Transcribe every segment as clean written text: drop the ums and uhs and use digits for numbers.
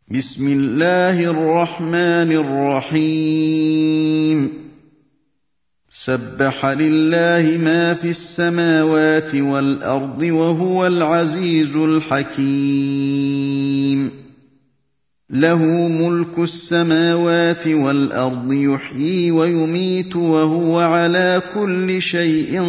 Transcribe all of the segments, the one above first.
بسم الله الرحمن الرحيم سبح لله ما في السماوات والأرض وهو العزيز الحكيم له ملك السماوات والأرض يحيي ويميت وهو على كل شيء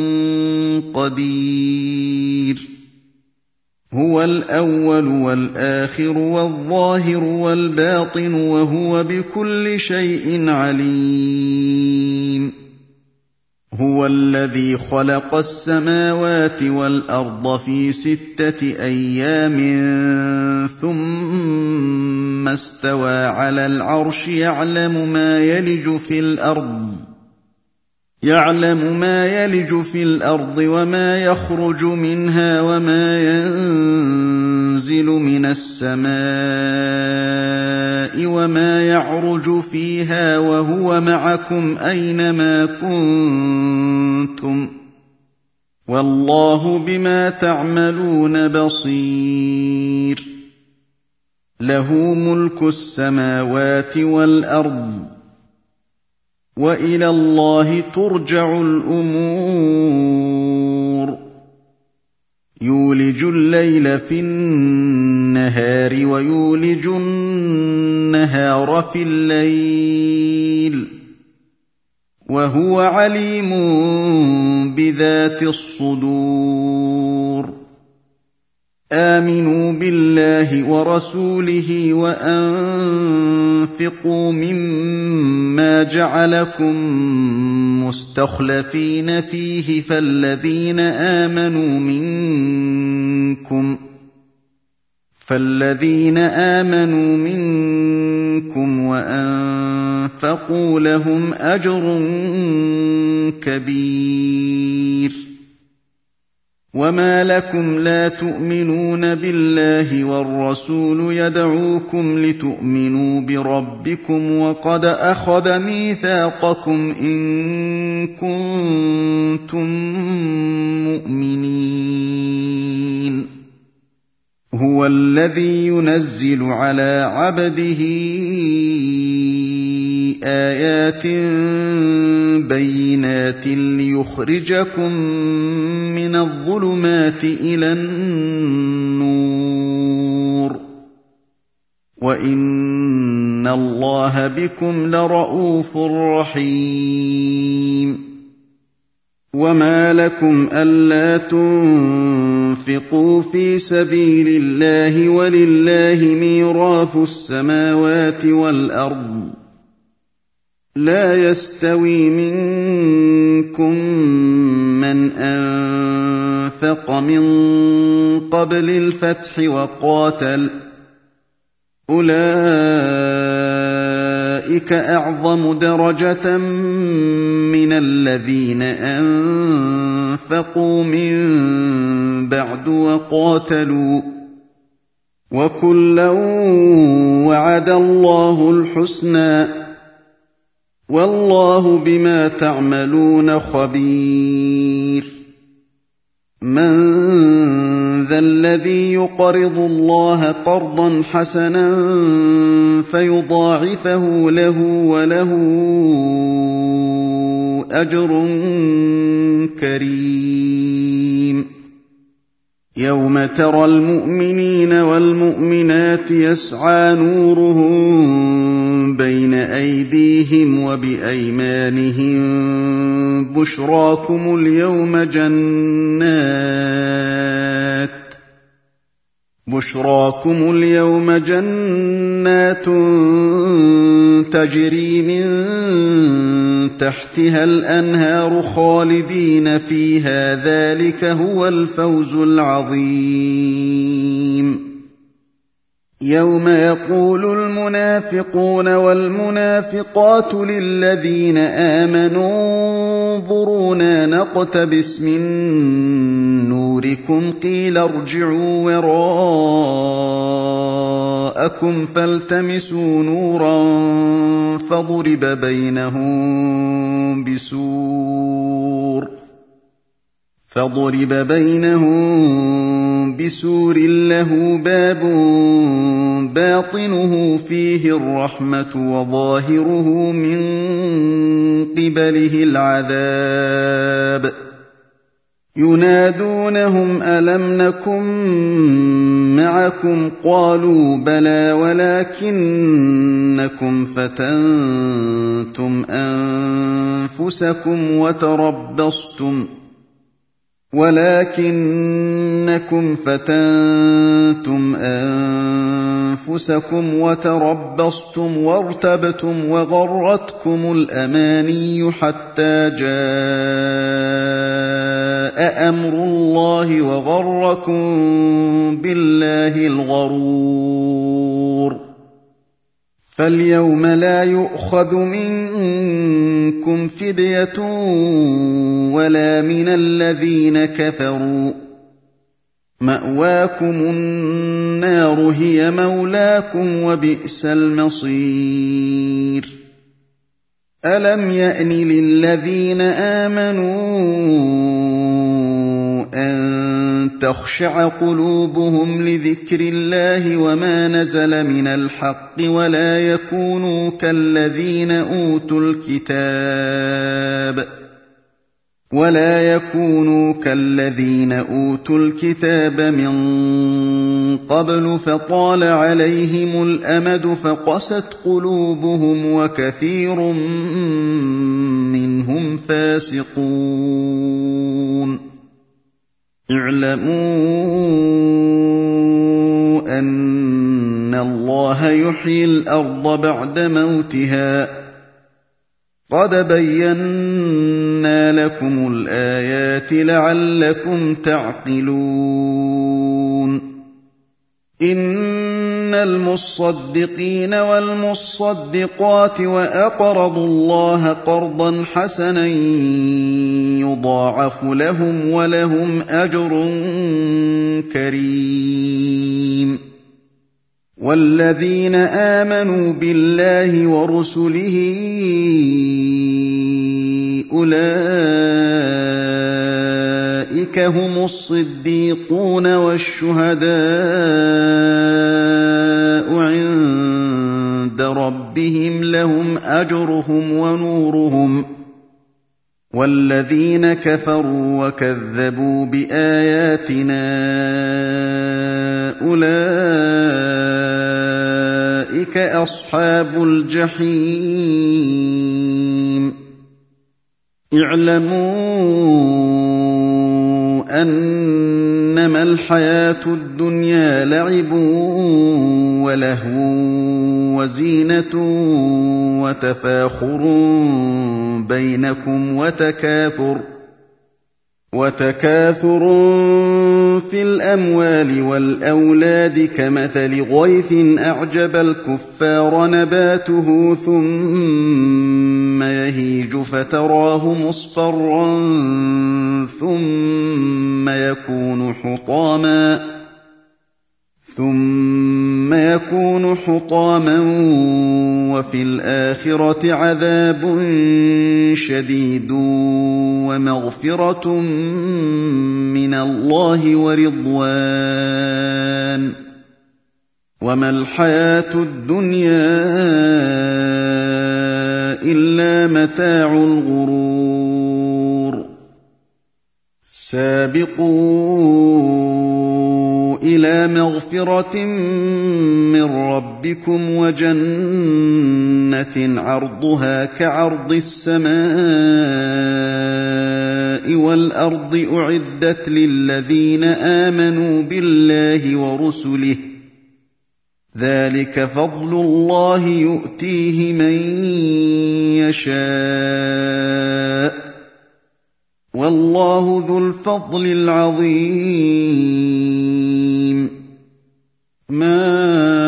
قدير هو الأول والآخر والظاهر والباطن وهو بكل شيء عليم هو الذي خلق السماوات والأرض في 6 أيام ثم استوى على العرش يعلم ما يلج في الأرض وما يخرج منها وما ينزل من السماء وما يعرج فيها وهو معكم أينما كنتم والله بما تعملون بصير له ملك السماوات والأرض وإلى الله ترجع الأمور يولج الليل في النهار ويولج النهار في الليل وهو عليم بذات الصدور آمنوا بالله ورسوله وأنفقوا مما جعلكم مستخلفين فيه فالذين آمنوا منكم وأنفقوا لهم أجر كبير وما لكم لا تؤمنون بالله والرسول يدعوكم لتؤمنوا بربكم وقد أخذ ميثاقكم إن كنتم مؤمنين هو الذي ينزل على عبده آيات بينات ليخرجكم من الظلمات إلى النور وإن الله بكم لرءوف رحيم وما لكم ألا تنفقوا في سبيل الله ولله ميراث السماوات والأرض لا يستوي منكم من أنفق من قبل الفتح وقاتل أولئك أعظم درجة من الذين أنفقوا من بعد وقاتلوا وكلا وعد الله الحسنى والله بما تعملون خبير من ذا الذي يقرض الله قرضا حسنا فيضاعفه له وله أجر كريم يوم ترى المؤمنين والمؤمنات يسعى نورهم بين أيديهم وبأيمانهم بشراكم اليوم جنات تجري من تحتها الأنهار خالدين فيها ذلك هو الفوز العظيم يوم يقول المنافقون والمنافقات للذين آمنوا انظرونا نقتبس من نوركم قيل ارجعوا وراءكم فالتمسوا نورا فضرب بينهم بسور له باب باطنه فيه الرحمة وظاهره من قبله العذاب ينادونهم ألم نكن معكم قالوا بلى ولكنكم فتنتم أنفسكم وتربصتم وارتبتم وغرتكم الأماني حتى جاء أمر الله وغركم بالله الغرور فاليوم لا يؤخذ منكم فدية ولا من الذين كفروا مأواكم النار هي مولاكم وبئس المصير ألم يأن للذين آمنوا أن تخشع قلوبهم لذكر الله وما نزل من الحق ولا يكونوا كالذين أوتوا الكتاب من قبل فطال عليهم الأمد فقست قلوبهم وكثير منهم فاسقون اعلموا أن الله يحيي الأرض بعد موتها قد بينا لكم الآيات لعلكم تعقلون إن المصدقين والمصدقات وأقرضوا الله قرضا حسنا يضاعف لهم ولهم أجر كريم والذين آمنوا بالله ورسله أولئك هم الصديقون والشهداء عند ربهم لهم أجرهم ونورهم والذين كفروا وكذبوا بآياتنا أولئك أصحاب الجحيم اعلموا أنما الحياة الدنيا لعب ولهو وزينة وتفاخر بينكم وتكاثر في الأموال والأولاد كمثل غيث أعجب الكفار نباته ثم يهيج فتراه مصفرا ثم يكون حطاما وفي الآخرة عذاب شديد ومغفرة من الله ورضوان وما الحياة الدنيا إلا متاع الغرور سابقوا إلى مغفرة من ربكم وجنة عرضها كعرض السماء والأرض أعدت للذين آمنوا بالله ورسله ذلك فضل الله يؤتيه من يشاء والله ذو الفضل العظيم ما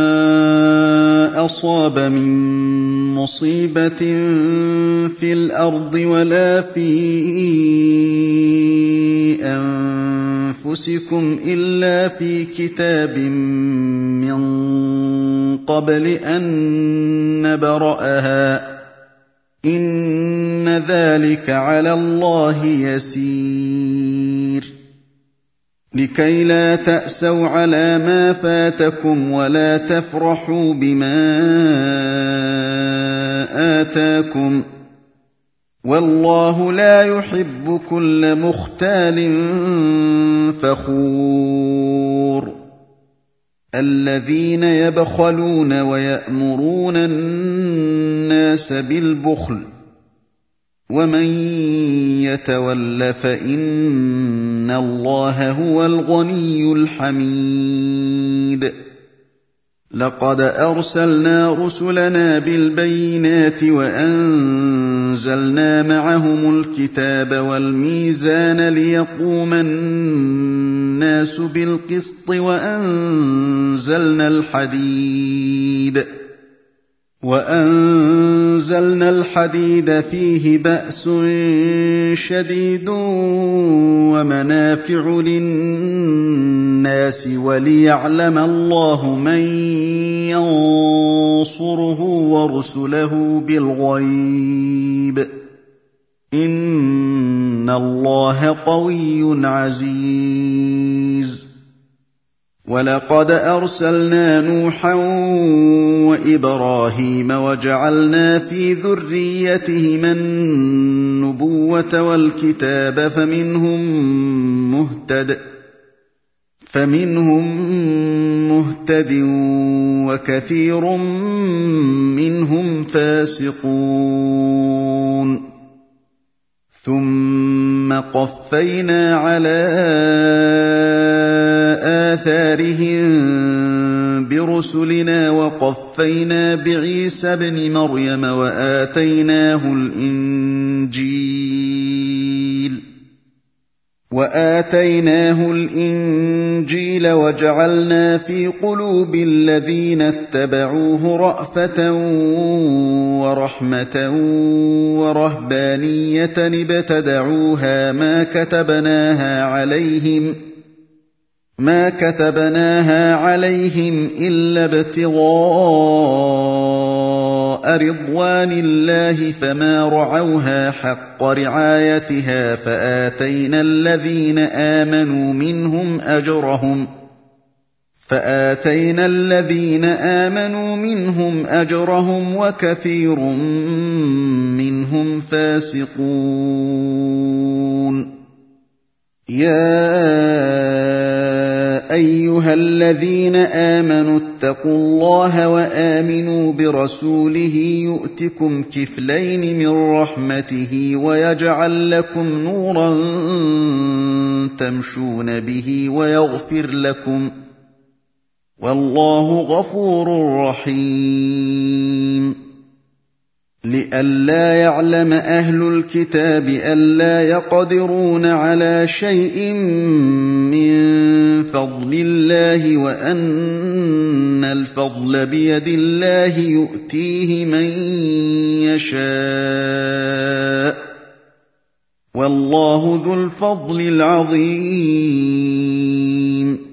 أصاب من مصيبة في الأرض ولا في أنفسكم إلا في كتاب من قبل أن نبرأها إن ذلك على الله يسير لكي لا تأسوا على ما فاتكم ولا تفرحوا بما آتاكم والله لا يحب كل مختال فخور الذين يبخلون ويأمرون الناس بالبخل ومن يتول فإن الله هو الغني الحميد لقد أرسلنا رسلنا بالبينات وأنزلنا معهم الكتاب والميزان ليقوم الناس بالقسط وأنزلنا الحديد فيه بأس شديد ومنافع للناس وليعلم الله من ينصره ورسله بالغيب إن الله قوي عزيز ولقد أرسلنا نوحا وإبراهيم وجعلنا في ذريتهما النبوة والكتاب فمنهم مهتد وكثير منهم فاسقون ثم قفينا على آثارهم برسلنا وقفينا بعيسى ابن مريم وآتيناه الإنجيل وجعلنا في قلوب الذين اتبعوه رأفة ورحمة ورهبانية ابتدعوها ما كتبناها عليهم إلا ابتغاء رضوان الله فما رعوها حق رعايتها فآتينا الذين آمنوا منهم أجرهم وكثير منهم فاسقون يا أيها الذين آمنوا اتقوا الله وآمنوا برسوله يؤتكم كفلين من رحمته ويجعل لكم نورا تمشون به ويغفر لكم والله غفور رحيم لئلا يعلم أهل الكتاب ألا يقدرون على شيء من فضل الله وأن الفضل بيد الله يؤتيه من يشاء والله ذو الفضل العظيم